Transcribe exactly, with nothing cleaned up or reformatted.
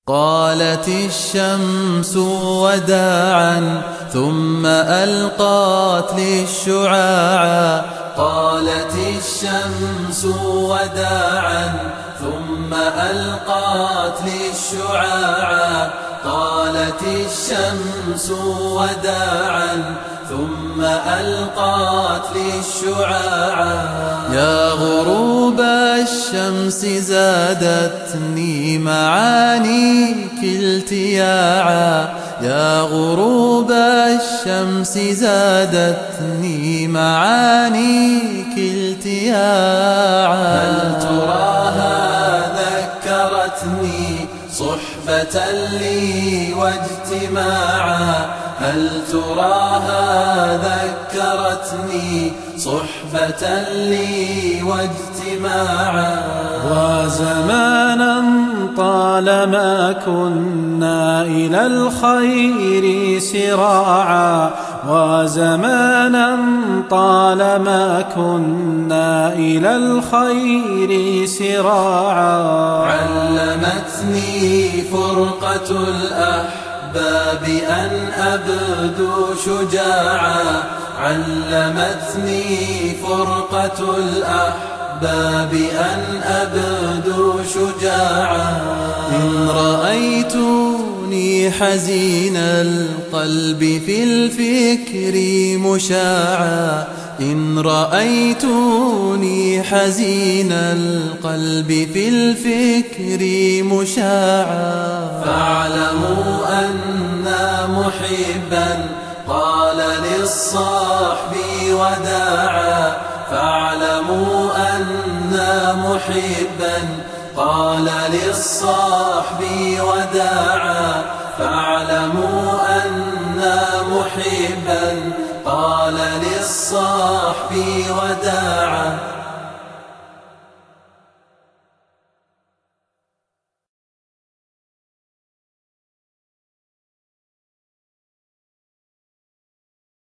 قالت الشمس وداعا ثم ألقت للشعاعا. قالت الشمس وداعا ثم ألقت للشعاعا. قالت الشمس وداعا ثم ألقت للشعاعا. يا غروب الشمس زادتني معانيك التياعا. يا غروب الشمس زادتني معانيك التياعا. هل تراها ذكرتني صحبة لي واجتماعا. هل تراها ذكرتني صحبة لي واجتماعا. وزمانا طالما كنا إلى الخير سراعا. وزمانا طالما كنا إلى الخير سراعا. علمتني فرقة الأحباب أن أبدو شجاعا. علمتني فرقة الأحباب أن أبدو شجاعا. إن رأيتني حزين القلب في الفكر مشاعا. إن رأيتني حزين القلب في الفكر مشاعا. فاعلموا أن محبا قال للصاحب وداعا. فاعلموا أن محبا قال للصاحب وداعا. فاعلموا أن محبا قال للصاحب وداعا.